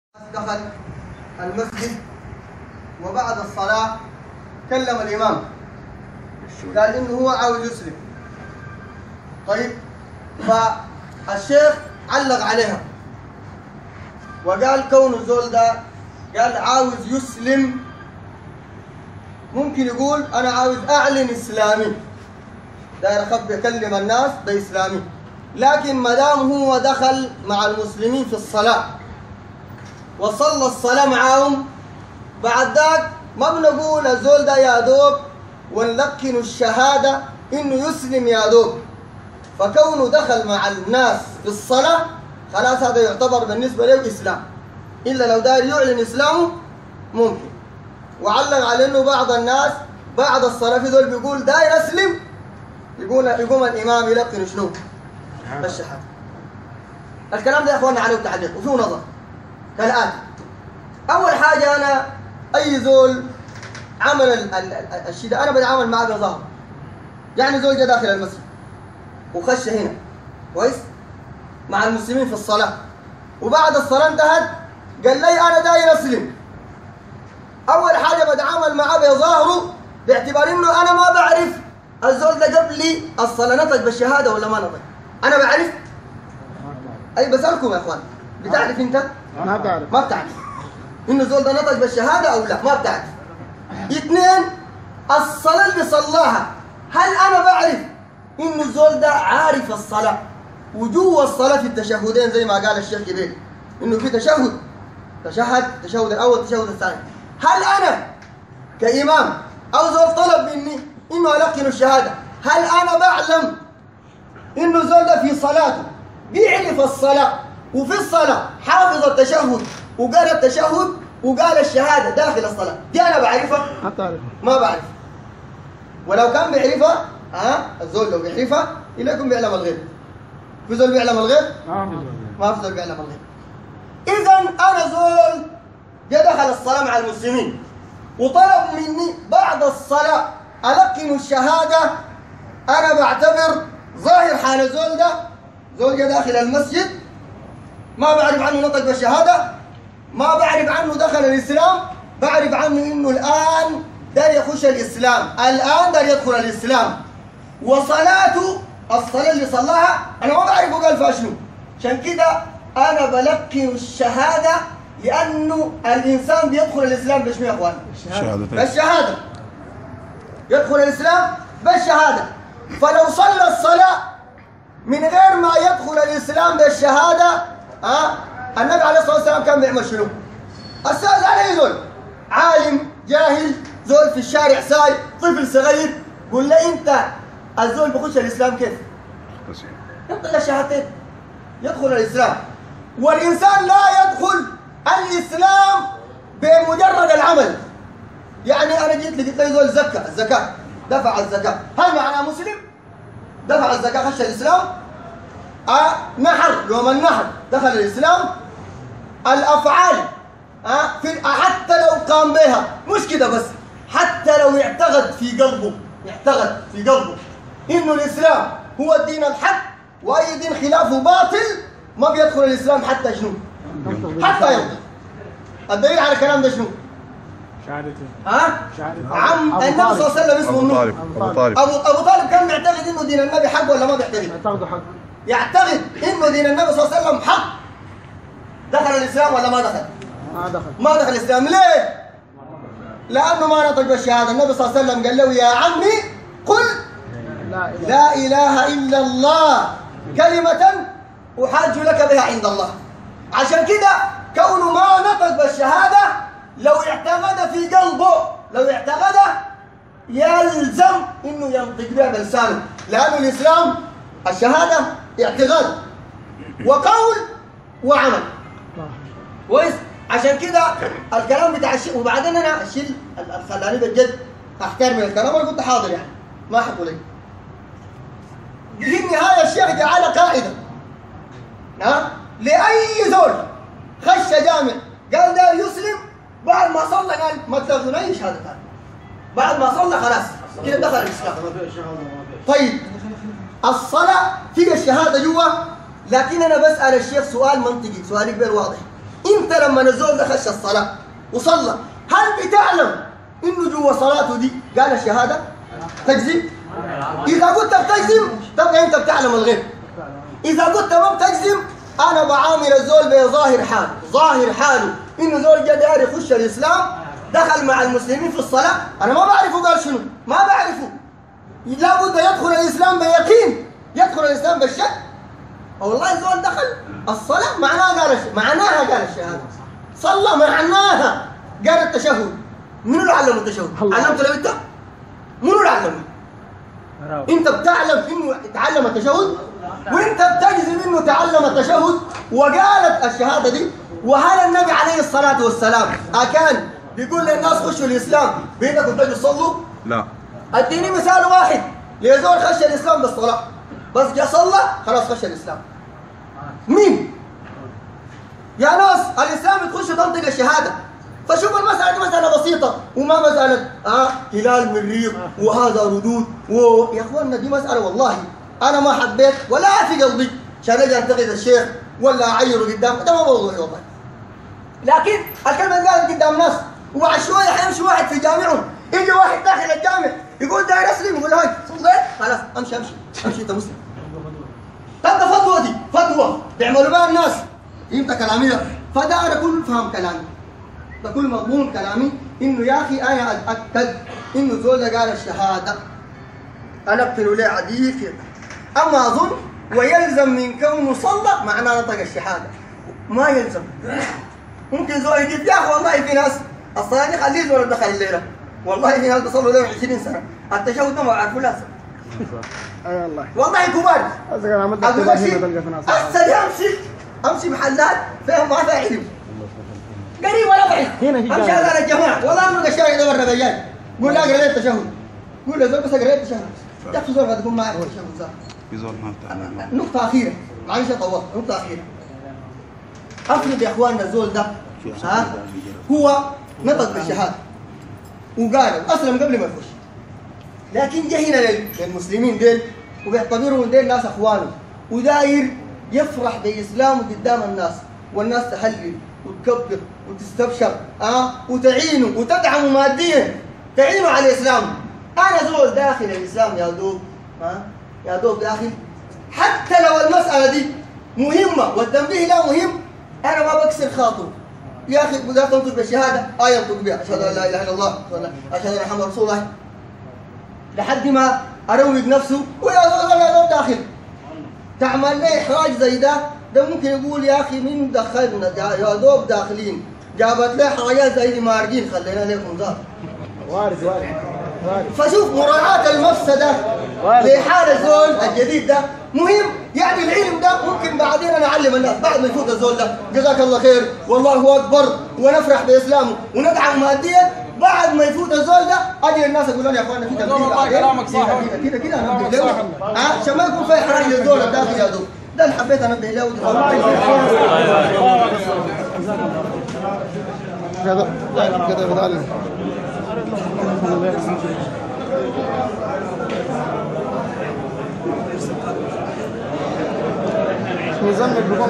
دخل المسجد وبعد الصلاة كلم الإمام قال إنه هو عاوز يسلم. طيب فالشيخ علق عليها وقال كون الزول ده قال عاوز يسلم ممكن يقول أنا عاوز أعلن إسلامي، داير أخبي أكلم الناس بإسلامي، لكن ما دام هو دخل مع المسلمين في الصلاة وصلى الصلاة معاهم بعد ذاك ما بنقول الزول ده يا دوب ونلقن الشهادة إنه يسلم يا دوب، فكونه دخل مع الناس في الصلاة خلاص هذا يعتبر بالنسبة له إسلام، إلا لو داير يعلن إسلامه ممكن. وعلق على إنه بعض الناس بعد الصلاة في دول بيقول داير أسلم يقوم الإمام يلقن شنو؟ الشهادة. الكلام ده يا إخواننا عليه تعليق وفيه نظر كالآتي. أول حاجة أنا أي زول عمل الشيء ده أنا بتعامل معاه بظهر، يعني زول جا داخل المسجد وخش هنا كويس مع المسلمين في الصلاة وبعد الصلاة انتهت قال لي أنا داير أسلم، أول حاجة بتعامل معاه بظاهره باعتبار إنه أنا ما بعرف الزول ده قبل لي الصلاة نطق بالشهادة ولا ما نطق، أنا بعرف. أي بسألكم يا إخوان بتعرف أنت؟ ما بعرف. ما بتعرف إنه الزول ده نطق بالشهادة أو لا، ما بتعرف. اثنين الصلاة اللي صلاها هل أنا بعرف إنه الزول ده عارف الصلاة وجوه الصلاة في التشهدين زي ما قال الشيخ كبير إنه في تشهد التشهد الأول التشهد الثاني، هل أنا كإمام أو زول طلب مني إنه ألقن الشهادة هل أنا بعلم إنه الزول ده في صلاته بيعرف الصلاة وفي الصلاة حافظ التشهد وقال التشهد وقال الشهادة داخل الصلاة دي أنا بعرفها؟ ما بعرف. ولو كان بيعرفها الزول لو بيعرفها إليكم بيعلم الغيب. في زول بيعلم الغيب؟ ما في زول بيعلم الغيب. إذا أنا زول جا دخل الصلاة مع المسلمين وطلب مني بعد الصلاة ألقن الشهادة، أنا بعتبر ظاهر حال الزول ده زول جا داخل المسجد ما بعرف عنه نطق بالشهادة، ما بعرف عنه دخل الإسلام، بعرف عنه إنه الآن دار يخش الإسلام، الآن دار يدخل الإسلام، وصلاته الصلاة اللي صلاها أنا ما بعرفه قال فيها شنو، عشان كده أنا بلقن الشهادة لأنه الإنسان بيدخل الإسلام بشنو يا إخوان؟ بالشهادة. يدخل الإسلام بالشهادة، فلو صلى الصلاة من غير ما يدخل الإسلام بالشهادة النبي عليه الصلاة والسلام كان بيعمل شنو؟ أستاذ عليه زول عالم جاهل زول في الشارع ساي طفل صغير قول له أنت الزول بخش الإسلام كيف؟ ينطق الشهادتين يدخل الإسلام. والإنسان لا يدخل الإسلام بمجرد العمل، يعني أنا جيت لقيت لي زول الزكاة دفع الزكاة هل معناه مسلم؟ دفع الزكاة خش الإسلام؟ نحر يوم النحر دخل الإسلام. الأفعال حتى لو قام بها مش كده بس، حتى لو اعتقد في قلبه إنه الإسلام هو الدين الحق وأي دين خلافه باطل ما بيدخل الإسلام حتى شنو؟ حتى ينطق. الدليل على الكلام ده شنو؟ شهادتين. عم النبي صلى الله عليه وسلم اسمه أبو طالب كان بيعتقد إنه دين النبي حق ولا ما بيعتقد؟ يعتقد إنه دين النبي صلى الله عليه وسلم حق. دخل الإسلام ولا ما دخل؟ ما دخل الإسلام. ليه؟ لأنه ما نطق بالشهادة. النبي صلى الله عليه وسلم قال له يا عمي قل لا إله إلا الله كلمة أحاج لك بها عند الله. عشان كده كونه ما نطق بالشهادة لو اعتقد في قلبه يلزم إنه ينطق بها بلسانه، لأنه الإسلام الشهادة اعتقاد وقول وعمل كويس. عشان كده الكلام بتاع الشيء. وبعدين أنا الشيء اللي خلاني بجد أحترم من الكلام أنا كنت حاضر يعني ما حكوا لي. في النهاية الشيخ جعل قاعدة لأي زول خش جامع قال دار يسلم بعد ما صلى قال ما تاخذون أي شهادة ثانية، بعد ما صلى خلاص كده دخل الإسلام. طيب الصلاة فيها الشهادة جوا، لكن أنا بسأل الشيخ سؤال منطقي، سؤال كبير واضح. انت لما الزول ده خش الصلاه وصلى، هل بتعلم انه جوا صلاته دي قال الشهاده؟ تكذب؟ اذا قلت بتكذب تبقى انت بتعلم الغيب. اذا قلت ما بتكذب انا بعامل الزول بظاهر حاله، ظاهر حاله انه زول جا داير يخش الاسلام، دخل مع المسلمين في الصلاه، انا ما بعرفه قال شنو، ما بعرفه. لابد يدخل الاسلام بيقين، يدخل الاسلام بالشك. والله الزول دخل الصلاه معناها قال الشهاده، صلى معناها قال التشهد. منو اللي علمه التشهد؟ علمته له انت؟ منو اللي علمه؟ انت بتعلم انه تعلم التشهد؟ وانت بتجزم انه تعلم التشهد وقالت الشهاده دي؟ وهل النبي عليه الصلاه والسلام كان بيقول للناس خشوا الاسلام بينكم تجوا تصلوا؟ لا. اديني مثال واحد لزول خش الاسلام بالصلاه، بس جاء صلى خلاص خش الاسلام. مين؟ يا ناس الاسلام تخش تنطق الشهاده. فشوف المسألة دي مسألة بسيطة وما مسألة هلال من ريق وهذا ردود يا اخوانا دي مسألة والله أنا ما حبيت ولا في قلبي عشان أجي أنتقد الشيخ ولا أعيره قدام، ده ما موضوعي والله. لكن الكلمة اللي قالت قدام ناس وبعد شوية حيمشي واحد في جامعهم، يجي واحد داخل الجامع يقول داير أسلم، يقول له هاي صليت خلاص امشي أنت مسلم. طب ده فتوى بيعملوا بها الناس. فهمت كلامي ده؟ فده أنا كل فهم كلامي، ده كل مضمون كلامي انه يا اخي انا اتاكد انه زول قال الشهاده انا اقتل له عديل كده. اما اظن ويلزم من كونه صلى معناه نطق الشهاده، ما يلزم. ممكن زول يجيب يا اخي والله في ناس الصلاه دي خليه زول دخل الليله، والله في ناس بيصلوا لهم 20 سنه التشهد ده ما عارفوا لازم. اي والله كبار. اقول لك شيء هسه امشي محلات فيهم ما فيها علم قريب ولا بعيد، امشي على الجماعه والله انه الشارع ده برا بيان قول لا قريت التشهد، قول له زول بس قريت التشهد يا اخي زول ما تكون معك التشهد صح. في زول ما بتاع نقطه اخيره معلش طولت، نقطه اخيره. افرض يا اخواننا الزول ده هو نطق بالشهاده وقال اسلم قبل ما يخش، لكن جه هنا للمسلمين ديل وبيعتبرهم ديل ناس اخوانه وداير يفرح باسلامه قدام الناس، والناس تهلل وتكبر وتستبشر وتعينه وتدعمه ماديا، تعينه على الاسلام. انا زول داخل الاسلام يا دوب يا دوب داخل، حتى لو المساله دي مهمه والتنبيه لا مهم انا ما بكسر خاطره. يا اخي بدأت تنطق بالشهاده ينطق بها اشهد ان لا اله الا الله اشهد ان محمد رسول الله لحد ما اروق نفسه ويا زول داخل. تعمل لي احراج زي ده ممكن يقول يا اخي مين دخلنا يا دوب داخلين، جابت لي حاجات زي دي مارجين خلينا لكم ذا. وارد. فشوف مراعاة المفسدة لحال الزول الجديد ده مهم. يعني العلم ده ممكن بعدين انا اعلم الناس بعد ما يفوت الزول ده جزاك الله خير والله اكبر ونفرح باسلامه وندعم ماديا، بعد ما يفوت الزول ده اجي الناس يقولون يا اخوانا في تبديل كده نبه له عشان ما يكون في احراج للزول الداخل يا دوب. ده اللي حبيت انبه له. كده